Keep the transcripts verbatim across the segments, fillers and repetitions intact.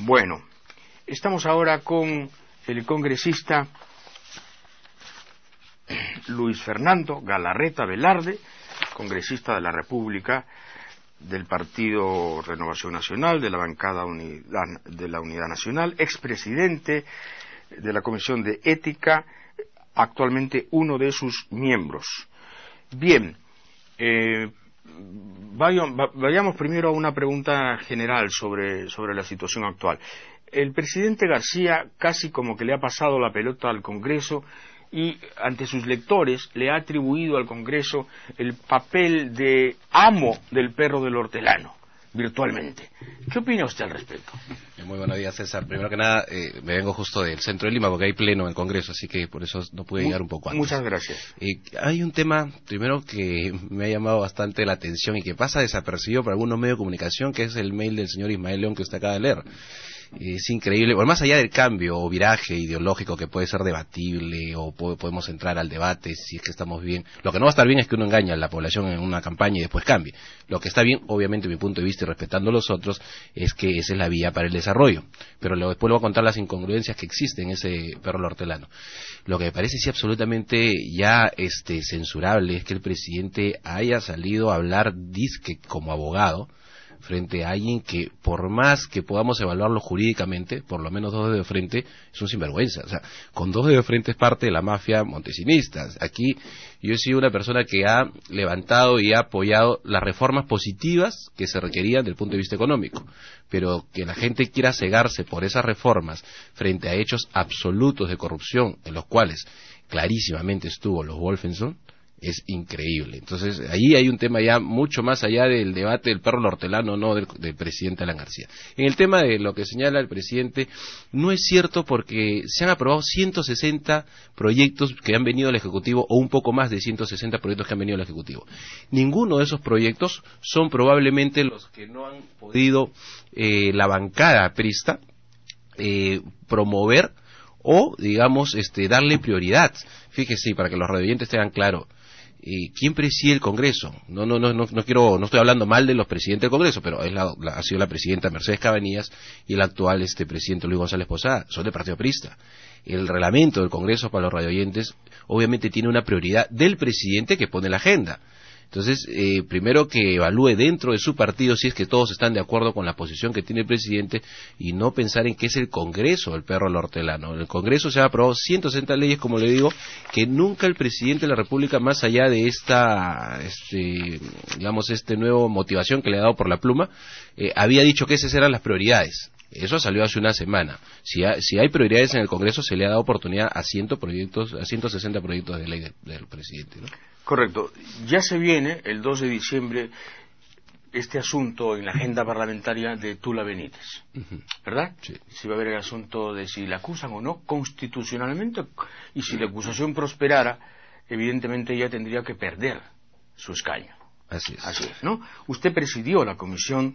Bueno, estamos ahora con el congresista Luis Fernando Galarreta Velarde, congresista de la República, del Partido Renovación Nacional, de la bancada unidad, de la Unidad Nacional, expresidente de la Comisión de Ética, actualmente uno de sus miembros. Bien, eh, vaya, vayamos primero a una pregunta general sobre, sobre la situación actual. El presidente García casi como que le ha pasado la pelota al Congreso y ante sus lectores le ha atribuido al Congreso el papel de amo del perro del hortelano, virtualmente. ¿Qué opina usted al respecto? Muy buenos días, César. Primero que nada, eh, me vengo justo del centro de Lima porque hay pleno en el Congreso, así que por eso no pude llegar un poco antes. Muchas gracias. Eh, hay un tema, primero, que me ha llamado bastante la atención y que pasa desapercibido por algunos medios de comunicación, que es el mail del señor Ismael León que usted acaba de leer. Es increíble, bueno, más allá del cambio o viraje ideológico que puede ser debatible o po podemos entrar al debate si es que estamos bien, lo que no va a estar bien es que uno engaña a la población en una campaña y después cambie. Lo que está bien, obviamente, mi punto de vista y respetando a los otros, es que esa es la vía para el desarrollo, pero lo, después le voy a contar las incongruencias que existen en ese perro hortelano. Lo que me parece sí absolutamente ya este censurable es que el presidente haya salido a hablar disque como abogado frente a alguien que, por más que podamos evaluarlo jurídicamente, por lo menos dos dedos de frente, es un sinvergüenza. O sea, con dos dedos de frente es parte de la mafia montesinista. Aquí yo he sido una persona que ha levantado y ha apoyado las reformas positivas que se requerían desde el punto de vista económico, pero que la gente quiera cegarse por esas reformas frente a hechos absolutos de corrupción, en los cuales clarísimamente estuvo los Wolfenson, es increíble. Entonces, ahí hay un tema ya mucho más allá del debate del perro hortelano, no del, del presidente Alan García. En el tema de lo que señala el presidente, no es cierto porque se han aprobado ciento sesenta proyectos que han venido al Ejecutivo, o un poco más de ciento sesenta proyectos que han venido al Ejecutivo. Ninguno de esos proyectos son probablemente los que no han podido eh, la bancada prista eh, promover o, digamos, este, darle prioridad. Fíjese, para que los radioyentes tengan claro, Eh, ¿quién preside el Congreso? No, no, no, no, no quiero, no estoy hablando mal de los presidentes del Congreso, pero es la, la, ha sido la presidenta Mercedes Cabanillas y el actual este presidente Luis González Posada, son del Partido Aprista. El reglamento del Congreso para los radioyentes obviamente tiene una prioridad del presidente que pone la agenda. Entonces, eh, primero que evalúe dentro de su partido si es que todos están de acuerdo con la posición que tiene el presidente y no pensar en que es el Congreso el perro hortelano. En el Congreso se han aprobado ciento sesenta leyes, como le digo, que nunca el presidente de la República, más allá de esta, este, digamos, este nuevo motivación que le ha dado por la pluma, eh, había dicho que esas eran las prioridades. Eso salió hace una semana. Si hay, si hay prioridades en el Congreso, se le ha dado oportunidad a ciento proyectos, a ciento sesenta proyectos de ley de, del presidente, ¿no? Correcto. Ya se viene el dos de diciembre este asunto en la agenda parlamentaria de Tula Benítez, ¿verdad? Sí. Si va a haber el asunto de si la acusan o no constitucionalmente, y si la acusación prosperara, evidentemente ella tendría que perder su escaño. Así es. Así es, ¿no? Usted presidió la Comisión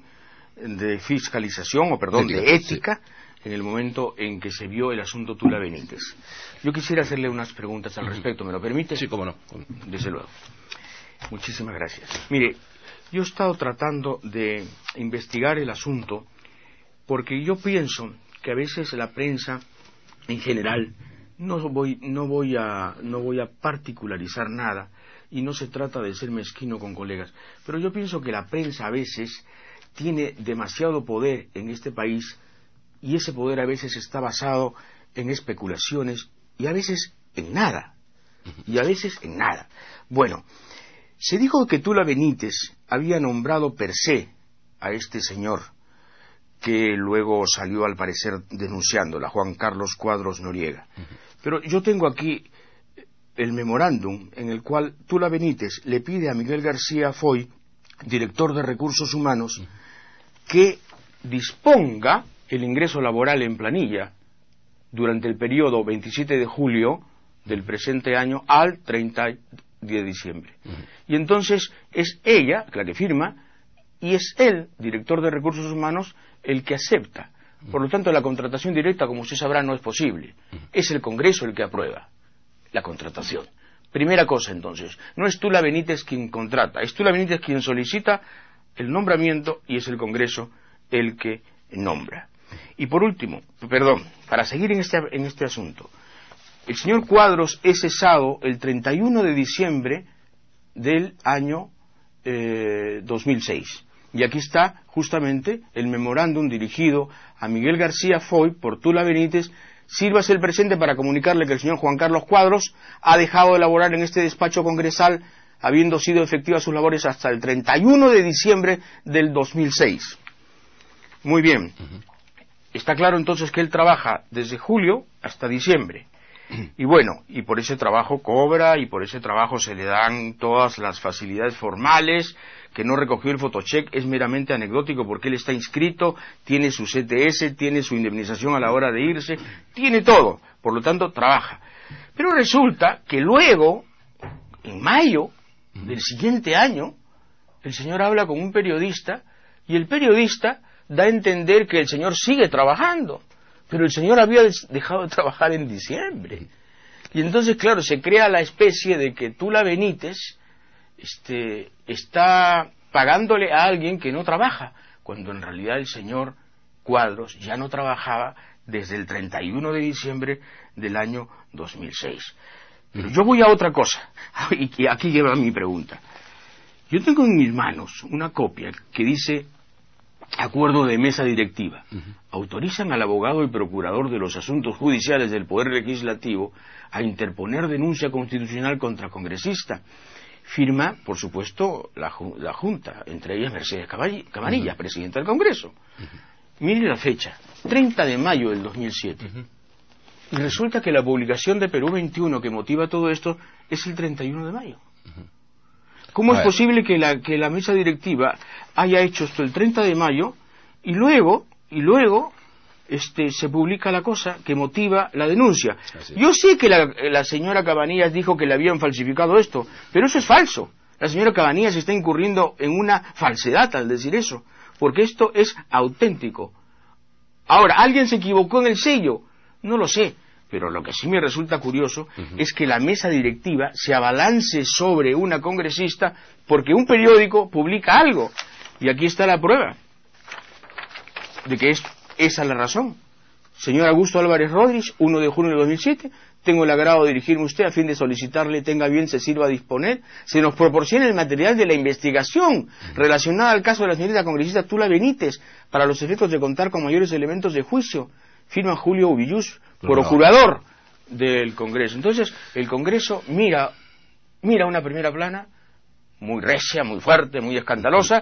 de Fiscalización, o perdón, Ética, de Ética, sí, en el momento en que se vio el asunto Tula Benítez. Yo quisiera hacerle unas preguntas al respecto, ¿me lo permite? Sí, cómo no. Desde luego. Muchísimas gracias. Mire, yo he estado tratando de investigar el asunto porque yo pienso que a veces la prensa en general, no voy, no voy a, no voy a particularizar nada y no se trata de ser mezquino con colegas, pero yo pienso que la prensa a veces tiene demasiado poder en este país y ese poder a veces está basado en especulaciones y a veces en nada, y a veces en nada. Bueno, se dijo que Tula Benítez había nombrado per se a este señor, que luego salió al parecer denunciándola, Juan Carlos Cuadros Noriega. Pero yo tengo aquí el memorándum en el cual Tula Benítez le pide a Miguel García Foy, director de Recursos Humanos, que disponga el ingreso laboral en planilla durante el periodo veintisiete de julio del presente año al treinta de diciembre. Uh-huh. Y entonces es ella la que firma y es él, director de Recursos Humanos, el que acepta. Uh-huh. Por lo tanto, la contratación directa, como usted sabrá, no es posible. Uh-huh. Es el Congreso el que aprueba la contratación. Primera cosa, entonces, no es Tula Benítez quien contrata, es Tula Benítez quien solicita el nombramiento y es el Congreso el que nombra. Y por último, perdón, para seguir en este, en este asunto, el señor Cuadros es cesado el treinta y uno de diciembre del año eh, dos mil seis. Y aquí está justamente el memorándum dirigido a Miguel García Foy por Tula Benítez. Sírvase el presente para comunicarle que el señor Juan Carlos Cuadros ha dejado de laborar en este despacho congresal, habiendo sido efectivas sus labores hasta el treinta y uno de diciembre del dos mil seis. Muy bien. Uh-huh. Está claro entonces que él trabaja desde julio hasta diciembre. Y bueno, y por ese trabajo cobra, y por ese trabajo se le dan todas las facilidades formales. Que no recogió el fotocheck es meramente anecdótico porque él está inscrito, tiene su C T S, tiene su indemnización a la hora de irse, tiene todo, por lo tanto trabaja. Pero resulta que luego, en mayo del siguiente año, el señor habla con un periodista y el periodista da a entender que el señor sigue trabajando, pero el señor había dejado de trabajar en diciembre. Y entonces, claro, se crea la especie de que Tula Benítez Este, está pagándole a alguien que no trabaja, cuando en realidad el señor Cuadros ya no trabajaba desde el treinta y uno de diciembre del año dos mil seis. Pero yo voy a otra cosa, y aquí lleva mi pregunta. Yo tengo en mis manos una copia que dice acuerdo de mesa directiva. Uh-huh. Autorizan al abogado y procurador de los asuntos judiciales del Poder Legislativo a interponer denuncia constitucional contra congresista. Firma, por supuesto, la, la Junta, entre ellas Mercedes Cabanillas, uh-huh. presidenta del Congreso. Uh-huh. Mire la fecha, treinta de mayo del dos mil siete. Uh-huh. Y resulta que la publicación de Perú veintiuno que motiva todo esto es el treinta y uno de mayo. Uh-huh. ¿Cómo a es ver. posible que la, que la mesa directiva haya hecho esto el treinta de mayo y luego, y luego este, se publica la cosa que motiva la denuncia? Yo sé que la, la señora Cabanillas dijo que le habían falsificado esto, pero eso es falso. La señora Cabanillas está incurriendo en una falsedad al decir eso, porque esto es auténtico. Ahora, ¿alguien se equivocó en el sello? No lo sé, pero lo que sí me resulta curioso uh-huh. es que la mesa directiva se abalance sobre una congresista porque un periódico publica algo. Y aquí está la prueba de que es esa la razón. Señor Augusto Álvarez Rodríguez, uno de junio de dos mil siete, tengo el agrado de dirigirme a usted a fin de solicitarle, tenga bien, se sirva a disponer, se nos proporcione el material de la investigación relacionada al caso de la señorita congresista Tula Benítez, para los efectos de contar con mayores elementos de juicio. Firma Julio Ubillús, procurador del Congreso. Entonces, el Congreso mira, mira una primera plana, muy recia, muy fuerte, muy escandalosa,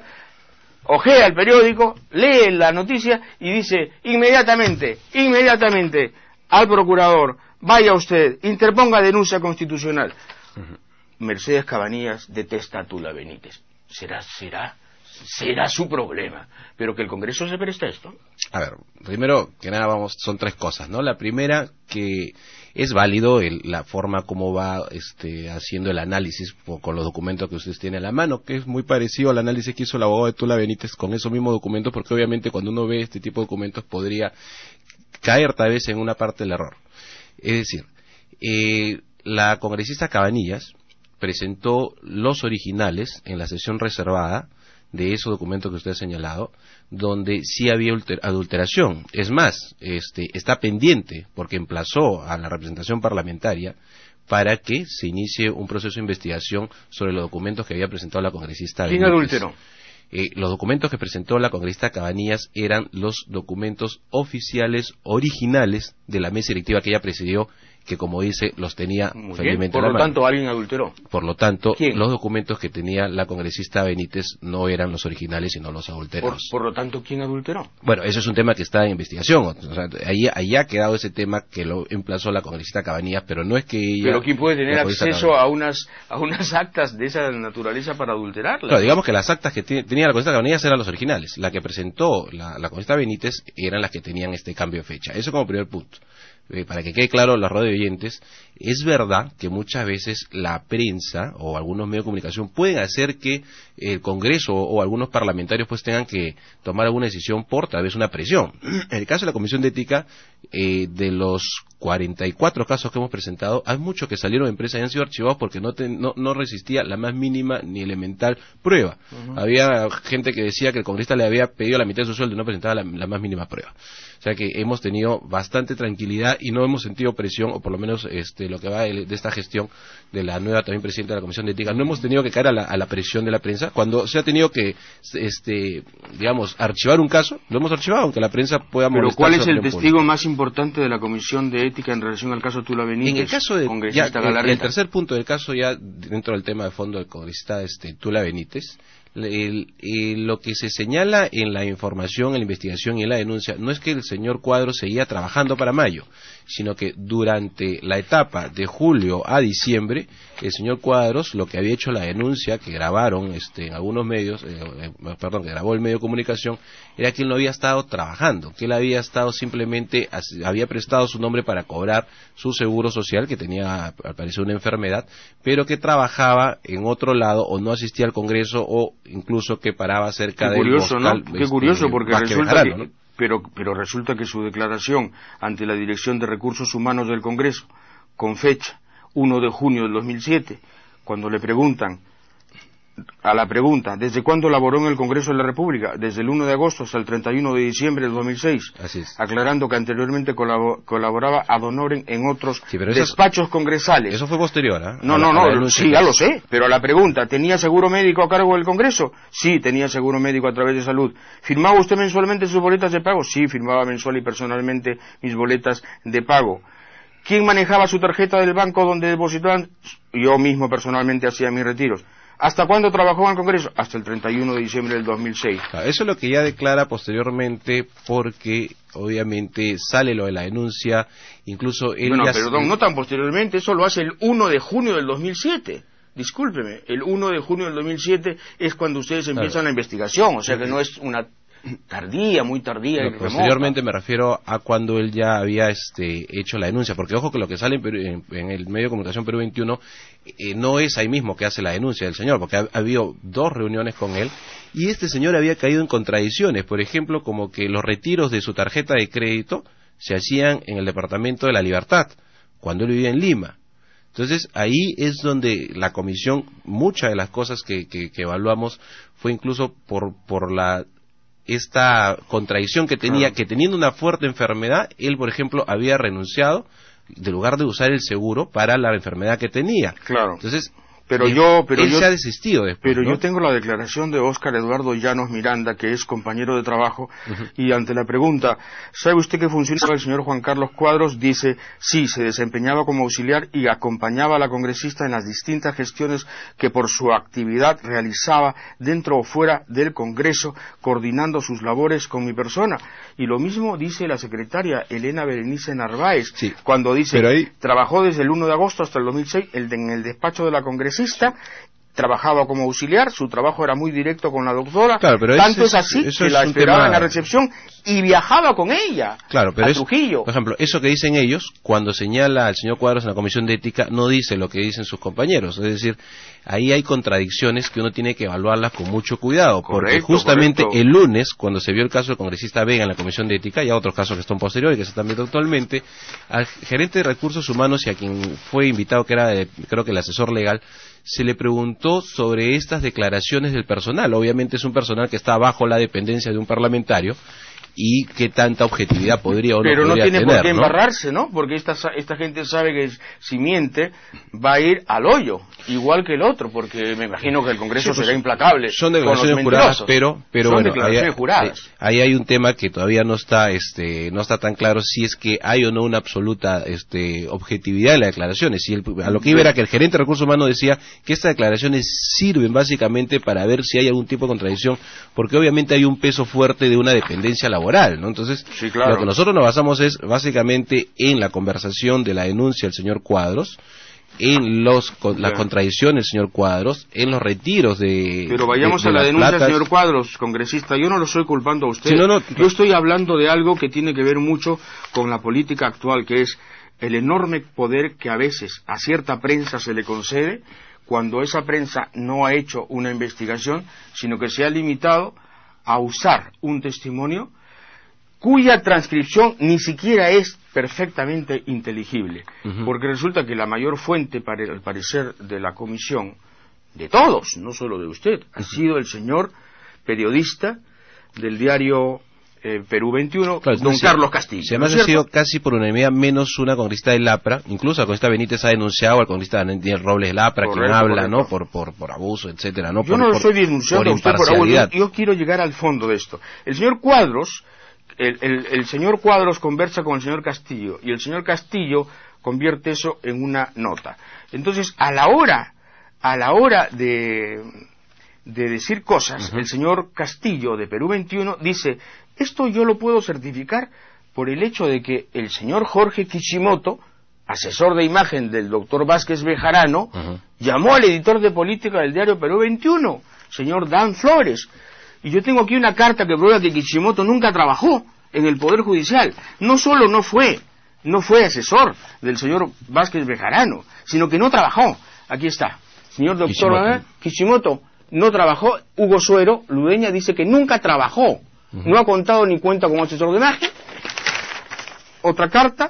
ojea el periódico, lee la noticia y dice inmediatamente, inmediatamente al procurador, vaya usted, interponga denuncia constitucional. Uh-huh. Mercedes Cabanillas detesta a Tula Benítez. ¿Será, será, será su problema? Pero que el Congreso se presta esto. A ver, primero que nada vamos, son tres cosas, ¿no? La primera, que es válido el, la forma como va este, haciendo el análisis por, con los documentos que ustedes tienen a la mano, que es muy parecido al análisis que hizo el abogado de Tula Benítez con esos mismos documentos, porque obviamente cuando uno ve este tipo de documentos podría caer tal vez en una parte del error. Es decir, eh, la congresista Cabanillas presentó los originales en la sesión reservada de esos documentos que usted ha señalado, donde sí había adulteración. Es más, este, está pendiente, porque emplazó a la representación parlamentaria para que se inicie un proceso de investigación sobre los documentos que había presentado la congresista Benítez. ¿Quién adulteró? Eh, los documentos que presentó la congresista Cabanillas eran los documentos oficiales originales de la mesa directiva que ella presidió, que como dice, los tenía felizmente Por lo tanto, alguien adulteró. Por lo tanto, ¿quién? Los documentos que tenía la congresista Benítez no eran los originales, sino los adulterados. Por, por lo tanto, ¿quién adulteró? Bueno, eso es un tema que está en investigación. O sea, ahí, ahí ha quedado ese tema que lo emplazó la congresista Cabanillas, pero no es que ella... Pero ¿quién puede tener acceso a unas, a unas actas de esa naturaleza para adulterarlas? Claro, digamos que las actas que t- tenía la congresista Cabanillas eran los originales. La que presentó la, la congresista Benítez eran las que tenían este cambio de fecha. Eso como primer punto. eh, para que quede claro a los radio oyentes, es verdad que muchas veces la prensa o algunos medios de comunicación pueden hacer que el Congreso o, o algunos parlamentarios pues tengan que tomar alguna decisión por tal vez una presión. En el caso de la Comisión de Ética, eh, de los cuarenta y cuatro casos que hemos presentado, hay muchos que salieron de empresas y han sido archivados porque no, te, no, no resistía la más mínima ni elemental prueba. Uh-huh. Había gente que decía que el congresista le había pedido la mitad de su sueldo y no presentaba la, la más mínima prueba. O sea que hemos tenido bastante tranquilidad y no hemos sentido presión, o por lo menos este, lo que va de, de esta gestión de la nueva también presidenta de la Comisión de Ética, no hemos tenido que caer a la, a la presión de la prensa. Cuando se ha tenido que, este, digamos, archivar un caso, lo hemos archivado, aunque la prensa pueda molestarse. Pero ¿cuál es el testigo pública. más importante de la Comisión de Ética en relación al caso Tula Benítez? En el caso de, ya, el, el tercer punto del caso, ya dentro del tema de fondo del congresista este, Tula Benítez, El, el, lo que se señala en la información, en la investigación y en la denuncia no es que el señor Cuadros seguía trabajando para Mayo, sino que durante la etapa de julio a diciembre, el señor Cuadros, lo que había hecho la denuncia que grabaron este, en algunos medios, eh, eh, perdón, que grabó el medio de comunicación, era que él no había estado trabajando, que él había estado simplemente, había prestado su nombre para cobrar su seguro social, que tenía al parecer una enfermedad, pero que trabajaba en otro lado o no asistía al Congreso o incluso que paraba cerca del curioso, Boscal, ¿no? Qué curioso, porque resulta Bejarano, que, ¿no? pero, pero resulta que su declaración ante la Dirección de Recursos Humanos del Congreso, con fecha uno de junio del dos mil siete, cuando le preguntan, a la pregunta, ¿desde cuándo laboró en el Congreso de la República? Desde el uno de agosto hasta el treinta y uno de diciembre del dos mil seis, Así es. Aclarando que anteriormente colabo colaboraba ad honorem en otros sí, despachos eso, congresales. Eso fue posterior, ¿eh? No, no, no, sí, ya lo sé, pero a la pregunta, ¿tenía seguro médico a cargo del Congreso? Sí, tenía seguro médico a través de salud. ¿Firmaba usted mensualmente sus boletas de pago? Sí, firmaba mensual y personalmente mis boletas de pago. ¿Quién manejaba su tarjeta del banco donde depositaban? Yo mismo personalmente hacía mis retiros. ¿Hasta cuándo trabajó en el Congreso? Hasta el treinta y uno de diciembre del dos mil seis. Claro, eso es lo que ya declara posteriormente, porque obviamente sale lo de la denuncia, incluso él bueno, ya... perdón, no tan posteriormente, eso lo hace el uno de junio del dos mil siete. Discúlpeme, el uno de junio del dos mil siete es cuando ustedes empiezan claro. la investigación, o sea que no es una tardía, muy tardía. No, posteriormente me refiero a cuando él ya había este, hecho la denuncia, porque ojo que lo que sale en, Perú, en, en el medio de comunicación Perú veintiuno eh, no es ahí mismo que hace la denuncia del señor, porque ha, ha habido dos reuniones con él y este señor había caído en contradicciones, por ejemplo, como que los retiros de su tarjeta de crédito se hacían en el Departamento de la Libertad, cuando él vivía en Lima. Entonces, ahí es donde la comisión, muchas de las cosas que, que, que evaluamos fue incluso por, por la esta contradicción que tenía, claro. que teniendo una fuerte enfermedad, él, por ejemplo, había renunciado de lugar de usar el seguro para la enfermedad que tenía. Claro. Entonces, pero él, yo, pero él yo, se ha desistido después, Pero ¿no? yo tengo la declaración de Óscar Eduardo Llanos Miranda, que es compañero de trabajo, uh-huh. y ante la pregunta, ¿sabe usted qué funcionaba el señor Juan Carlos Cuadros? Dice, sí, se desempeñaba como auxiliar y acompañaba a la congresista en las distintas gestiones que por su actividad realizaba dentro o fuera del Congreso, coordinando sus labores con mi persona. Y lo mismo dice la secretaria Elena Berenice Narváez, sí. cuando dice, ahí... trabajó desde el uno de agosto hasta el dos mil seis el de, en el despacho de la congresista, trabajaba como auxiliar, su trabajo era muy directo con la doctora, claro, pero tanto es, es así eso que es la esperaba tema... en la recepción y viajaba con ella claro, pero a es, Trujillo. Por ejemplo, eso que dicen ellos, cuando señala al señor Cuadros en la Comisión de Ética, no dice lo que dicen sus compañeros, es decir, ahí hay contradicciones que uno tiene que evaluarlas con mucho cuidado, porque correcto, justamente correcto. el lunes, cuando se vio el caso del congresista Vega en la Comisión de Ética, y a otros casos que están posteriores, que se están viendo actualmente, al gerente de Recursos Humanos y a quien fue invitado, que era de, creo que el asesor legal, se le preguntó sobre estas declaraciones del personal. Obviamente es un personal que está bajo la dependencia de un parlamentario, y qué tanta objetividad podría o no pero podría no tiene tener, por qué ¿no? embarrarse, ¿no? Porque esta, esta gente sabe que si miente va a ir al hoyo, igual que el otro, porque me imagino que el Congreso sí, pues, será implacable. Son declaraciones juradas, pero, pero son bueno, declaraciones ahí, juradas. Ahí hay un tema que todavía no está, este, no está tan claro si es que hay o no una absoluta, este, objetividad en las declaraciones. Y el, a lo que iba era que el gerente de Recursos Humanos decía que estas declaraciones sirven básicamente para ver si hay algún tipo de contradicción, porque obviamente hay un peso fuerte de una dependencia laboral, ¿no? Entonces, sí, claro. lo que nosotros nos basamos es básicamente en la conversación de la denuncia del señor Cuadros, en los con, las contradicciones del señor Cuadros, en los retiros de... Pero vayamos de, de a la denuncia, placas. Señor Cuadros, congresista. Yo no lo estoy culpando a usted. Sí, no, no, Yo estoy hablando de algo que tiene que ver mucho con la política actual, que es el enorme poder que a veces a cierta prensa se le concede cuando esa prensa no ha hecho una investigación, sino que se ha limitado a usar un testimonio cuya transcripción ni siquiera es perfectamente inteligible, uh-huh. porque resulta que la mayor fuente, para el parecer de la comisión, de todos, no solo de usted, uh-huh. ha sido el señor periodista del diario eh, Perú veintiuno, claro, don sí, Carlos Castillo. Si además ¿no ha sido casi por unanimidad menos una congresista del APRA, incluso la congresista Benítez ha denunciado al congresista Daniel Robles del APRA, correcto, quien habla, correcto. ¿no? Por, por, por abuso, etcétera, ¿no? Yo por, no lo por, estoy denunciando por a usted por abuso, yo, yo quiero llegar al fondo de esto. El señor Cuadros, el, el, el señor Cuadros conversa con el señor Castillo, y el señor Castillo convierte eso en una nota. Entonces, a la hora, a la hora de... de decir cosas, uh-huh. el señor Castillo de Perú veintiuno dice, esto yo lo puedo certificar por el hecho de que el señor Jorge Kishimoto, asesor de imagen del doctor Vázquez Bejarano, uh-huh. llamó al editor de política del diario Perú veintiuno, señor Dan Flores, y yo tengo aquí una carta que prueba que Kishimoto nunca trabajó en el Poder Judicial, no solo no fue, no fue asesor del señor Vázquez Bejarano, sino que no trabajó, aquí está, señor doctor Kishimoto, Kishimoto no trabajó. Hugo Suero Ludeña dice que nunca trabajó, uh-huh. no ha contado ni cuenta como asesor de imagen. Otra carta,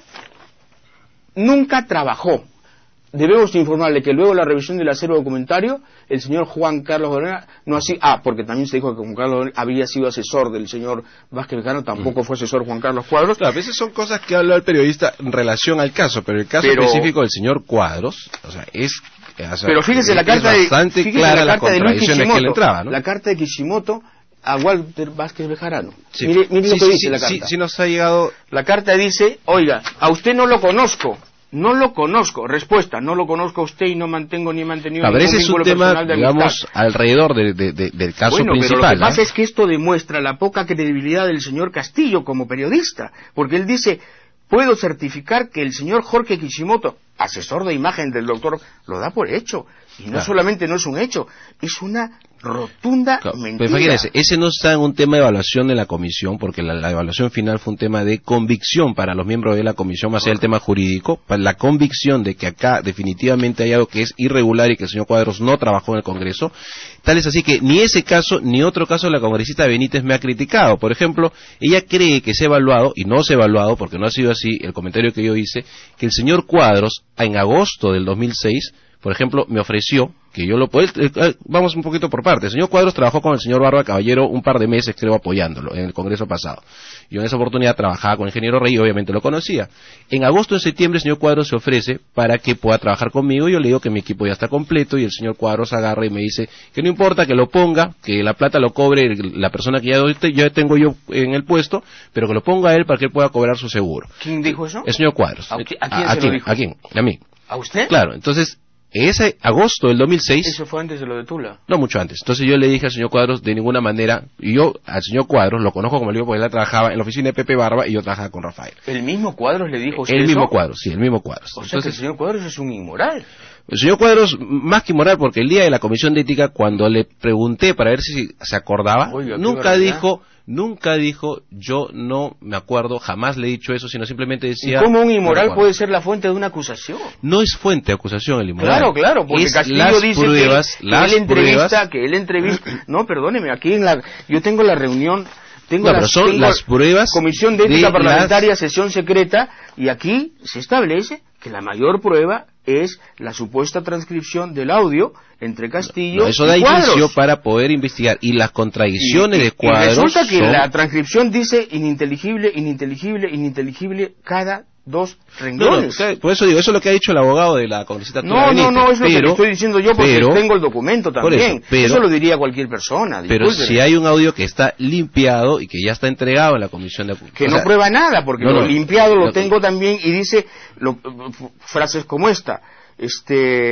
nunca trabajó. Debemos informarle que luego de la revisión del acervo documentario, el señor Juan Carlos Lorena no así, ah, porque también se dijo que Juan Carlos Lorena había sido asesor del señor Vázquez Bejarano, tampoco uh-huh. fue asesor Juan Carlos Cuadros. Claro, a veces son cosas que habla el periodista en relación al caso, pero el caso pero, específico del señor Cuadros, o sea, es... O sea, pero fíjese la carta de fíjese clara la carta la de Luis Kishimoto, que entraba, ¿no? la carta de Kishimoto a Walter Vázquez Bejarano. Sí. Mire, mire sí, lo que sí, dice sí, la carta. Sí, sí nos ha llegado. La carta dice, oiga, a usted no lo conozco, no lo conozco. Respuesta, no lo conozco a usted y no mantengo ni he mantenido ningún vínculo es un tema, personal de amistad. digamos, alrededor de, de, de, del caso bueno, principal. Pero lo que ¿eh? pasa es que esto demuestra la poca credibilidad del señor Castillo como periodista, porque él dice, puedo certificar que el señor Jorge Kishimoto, asesor de imagen del doctor, lo da por hecho. Y no claro. solamente no es un hecho, es una rotunda claro, mentira. Pero imagínense, ese no está en un tema de evaluación de la comisión, porque la, la evaluación final fue un tema de convicción para los miembros de la comisión, más allá del tema jurídico, para la convicción de que acá definitivamente hay algo que es irregular y que el señor Cuadros no trabajó en el Congreso. Tal es así que ni ese caso, ni otro caso la congresista Benítez me ha criticado. Por ejemplo, ella cree que se ha evaluado, y no se ha evaluado, porque no ha sido así, el comentario que yo hice, que el señor Cuadros, en agosto del dos mil seis, por ejemplo, me ofreció que yo lo puedo... Eh, eh, vamos un poquito por parte. El señor Cuadros trabajó con el señor Barba Caballero un par de meses, creo, apoyándolo en el Congreso pasado. Yo en esa oportunidad trabajaba con el ingeniero Rey y obviamente lo conocía. En agosto, en septiembre, el señor Cuadros se ofrece para que pueda trabajar conmigo. Yo le digo que mi equipo ya está completo y el señor Cuadros agarra y me dice que no importa, que lo ponga, que la plata lo cobre la persona que ya, ya tengo yo en el puesto, pero que lo ponga a él para que él pueda cobrar su seguro. ¿Quién dijo eso? El señor Cuadros. ¿A, qui- a quién a, se a lo quién? dijo? ¿A quién? A mí. ¿A usted? Claro, entonces... Ese agosto del dos mil seis... Eso fue antes de lo de Tula. No, mucho antes. Entonces yo le dije al señor Cuadros, de ninguna manera, y yo al señor Cuadros lo conozco como le digo porque él trabajaba en la oficina de Pepe Barba y yo trabajaba con Rafael. ¿El mismo Cuadros le dijo a usted El mismo eso? Cuadros, sí, el mismo Cuadros. O sea Entonces, que el señor Cuadros es un inmoral. El señor Cuadros, más que inmoral, porque el día de la comisión de ética, cuando le pregunté para ver si se acordaba, Oiga, nunca dijo... Nunca dijo, yo no me acuerdo, jamás le he dicho eso, sino simplemente decía... ¿Y cómo un inmoral no puede ser la fuente de una acusación? No es fuente de acusación el inmoral. Claro, claro, porque es Castillo las dice pruebas, que, las que él entrevista, pruebas... que él entrevista... No, perdóneme, aquí en la... Yo tengo la reunión... Tengo no, las, pero son tengo las pruebas... Comisión de Ética de Parlamentaria, las... sesión secreta, y aquí se establece que la mayor prueba es la supuesta transcripción del audio entre Castillo no, eso y da Cuadros. inicio para poder investigar y las contradicciones y, y, de Cuadros y resulta que son... la transcripción dice ininteligible, ininteligible, ininteligible cada dos renglones. No, no, por eso digo, eso es lo que ha dicho el abogado de la congresista No, Benítez, no, no, es lo pero, que le estoy diciendo yo porque pero, tengo el documento también. Eso, pero, eso lo diría cualquier persona. Pero discúlpeme. si hay un audio que está limpiado y que ya está entregado en la comisión de... Que o no sea, prueba nada, porque no, lo no, limpiado lo no, tengo también y dice lo, frases como esta. Este...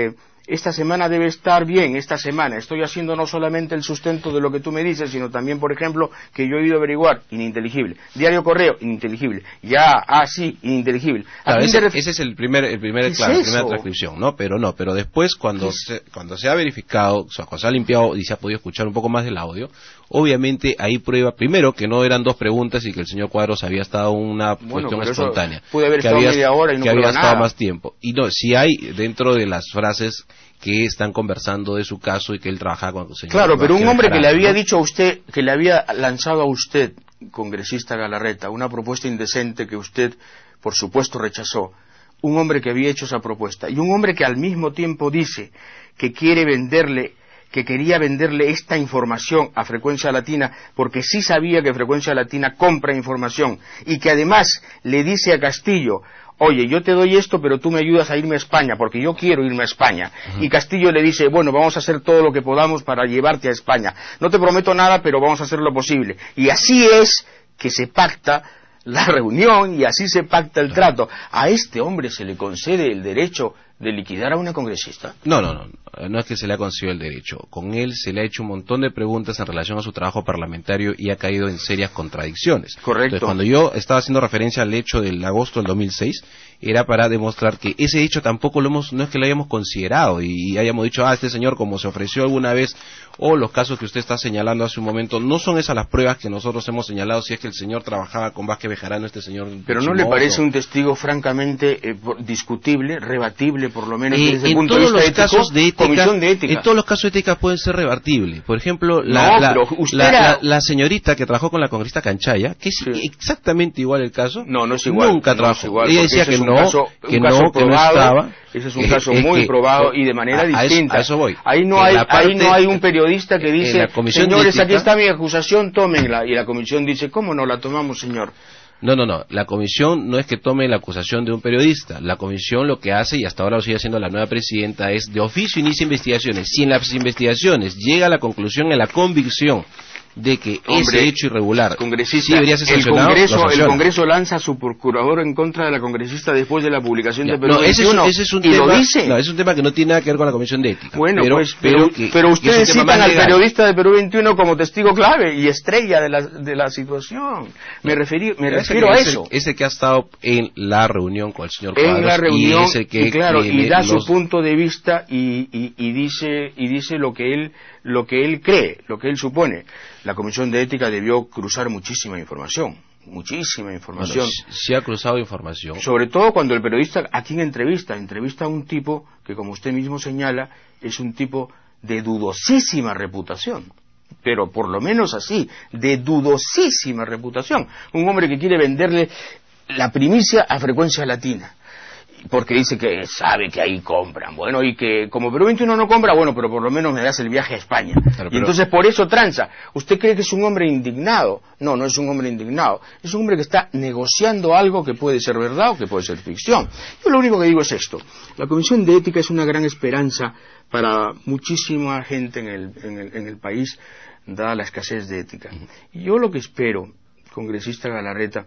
esta semana debe estar bien, esta semana estoy haciendo no solamente el sustento de lo que tú me dices, sino también, por ejemplo, que yo he ido a averiguar, ininteligible. Diario Correo, ininteligible. Ya, ah, sí, ininteligible. Claro, ese, ref... ese es el primer, el primer, claro, la primera transcripción, ¿no? Pero no, pero después cuando se, cuando se ha verificado, o sea, cuando se ha limpiado y se ha podido escuchar un poco más del audio, obviamente ahí prueba, primero, que no eran dos preguntas y que el señor Cuadros había estado una bueno, cuestión espontánea. Pude haber que estado había, media hora y no que había estado nada. más tiempo. Y no, si hay dentro de las frases que están conversando de su caso y que él trabajaba con el señor. Claro, pero un hombre que le había ¿no? dicho a usted, que le había lanzado a usted, congresista Galarreta, una propuesta indecente que usted, por supuesto, rechazó. Un hombre que había hecho esa propuesta. Y un hombre que al mismo tiempo dice que quiere venderle, que quería venderle esta información a Frecuencia Latina, porque sí sabía que Frecuencia Latina compra información. Y que además le dice a Castillo, oye, yo te doy esto, pero tú me ayudas a irme a España, porque yo quiero irme a España. Uh-huh. Y Castillo le dice, bueno, vamos a hacer todo lo que podamos para llevarte a España. No te prometo nada, pero vamos a hacer lo posible. Y así es que se pacta la reunión y así se pacta el trato. ¿A este hombre se le concede el derecho de liquidar a una congresista? No, no, no. No es que se le ha concedido el derecho. Con él se le ha hecho un montón de preguntas en relación a su trabajo parlamentario y ha caído en serias contradicciones. Correcto. Entonces, cuando yo estaba haciendo referencia al hecho del agosto del dos mil seis, era para demostrar que ese hecho tampoco lo hemos, no es que lo hayamos considerado y hayamos dicho, ah, este señor como se ofreció alguna vez, o los casos que usted está señalando hace un momento, no son esas las pruebas que nosotros hemos señalado, si es que el señor trabajaba con Vázquez Bejarano, este señor... Pero ¿no le parece un testigo francamente eh, discutible, rebatible, por lo menos eh, desde el en punto todos de vista los ético, casos de ética, comisión de ética? En todos los casos de ética pueden ser rebatibles. Por ejemplo, la, no, la, pero usted la, era... la, la señorita que trabajó con la congresista Canchaya, que es sí. exactamente igual el caso, no, no es igual, nunca no trabajó. Es igual, ella decía que no, caso, que no, que no estaba. Ese es un caso es muy que, probado y de manera a, distinta. A eso, a eso voy. Ahí no hay, parte, ahí no hay un periodista que dice, señores, ética, aquí está mi acusación, tómenla. Y la comisión dice, ¿cómo no la tomamos, señor? No, no, no. La comisión no es que tome la acusación de un periodista. La comisión lo que hace, y hasta ahora lo sigue haciendo la nueva presidenta, es de oficio inicia investigaciones. Si en las investigaciones llega a la conclusión, a la convicción de que Hombre, ese hecho irregular congresista, sí debería ser el sancionado, Congreso, el Congreso lanza a su procurador en contra de la congresista después de la publicación ya, de Perú no, ese veintiuno, es, ese es un y tema, lo dice. No, es un tema que no tiene nada que ver con la Comisión de Ética. Bueno, pero, pues, pero, pero, que, pero ustedes que citan al periodista de Perú veintiuno como testigo clave y estrella de la, de la situación. Me, referí, me refiero a eso. Es el, ese que ha estado en la reunión con el señor Cuadros. En la reunión, y, ese que y claro, y da los... su punto de vista y, y, y dice y dice lo que él lo que él cree, lo que él supone. La Comisión de Ética debió cruzar muchísima información, muchísima información. Bueno, sí ha cruzado información. Sobre todo cuando el periodista, ¿a quién entrevista? Entrevista a un tipo que, como usted mismo señala, es un tipo de dudosísima reputación. Pero por lo menos así, de dudosísima reputación. Un hombre que quiere venderle la primicia a Frecuencia Latina. Porque dice que sabe que ahí compran, bueno, y que como Perú veintiuno no compra, bueno, pero por lo menos me das el viaje a España. Claro, y entonces por eso tranza. ¿Usted cree que es un hombre indignado? No, no es un hombre indignado. Es un hombre que está negociando algo que puede ser verdad o que puede ser ficción. Yo lo único que digo es esto. La Comisión de Ética es una gran esperanza para muchísima gente en el, en el, en el país, dada la escasez de ética. Y yo lo que espero, congresista Galarreta,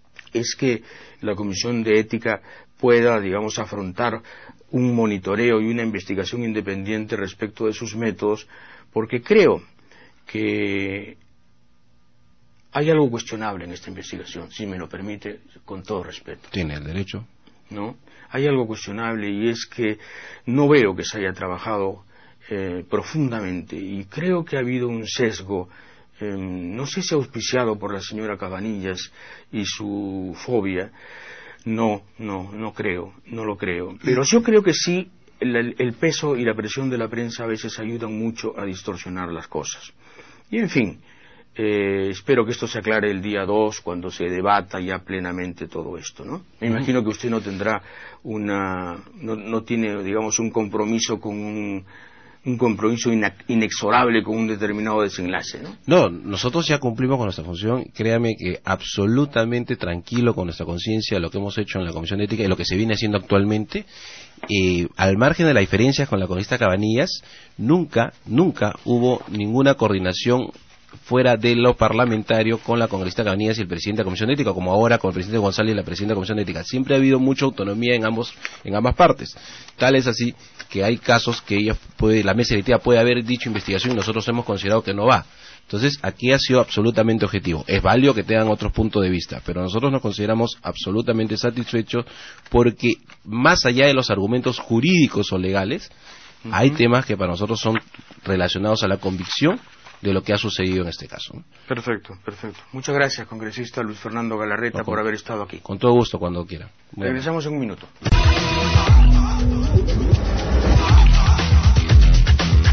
es que la Comisión de Ética pueda, digamos, afrontar un monitoreo y una investigación independiente respecto de sus métodos, porque creo que hay algo cuestionable en esta investigación, si me lo permite, con todo respeto. Tiene el derecho. ¿No? Hay algo cuestionable y es que no veo que se haya trabajado eh, profundamente y creo que ha habido un sesgo, eh, no sé si auspiciado por la señora Cabanillas y su fobia. No, no, no creo, no lo creo. Pero yo creo que sí, el, el peso y la presión de la prensa a veces ayudan mucho a distorsionar las cosas. Y en fin, eh, espero que esto se aclare el día dos, cuando se debata ya plenamente todo esto, ¿no? Me imagino que usted no tendrá una, no, no tiene, digamos, un compromiso con un... un compromiso inexorable con un determinado desenlace, ¿no? No, nosotros ya cumplimos con nuestra función, créame que absolutamente tranquilo con nuestra conciencia, lo que hemos hecho en la Comisión de Ética y lo que se viene haciendo actualmente, eh, al margen de las diferencias con la congresista Cabanillas, nunca, nunca hubo ninguna coordinación fuera de lo parlamentario con la congresista Cabañas y el presidente de la Comisión de Ética, como ahora con el presidente González y la presidenta de la Comisión de Ética. Siempre ha habido mucha autonomía en ambos en ambas partes. Tal es así que hay casos que ella puede, la mesa directiva puede haber dicho investigación y nosotros hemos considerado que no va. Entonces, aquí ha sido absolutamente objetivo. Es válido que tengan otros puntos de vista, pero nosotros nos consideramos absolutamente satisfechos porque, más allá de los argumentos jurídicos o legales, uh-huh. hay temas que para nosotros son relacionados a la convicción de lo que ha sucedido en este caso. Perfecto, perfecto. Muchas gracias, congresista Luis Fernando Galarreta, no, con, por haber estado aquí. Con todo gusto, cuando quiera. Regresamos en un minuto.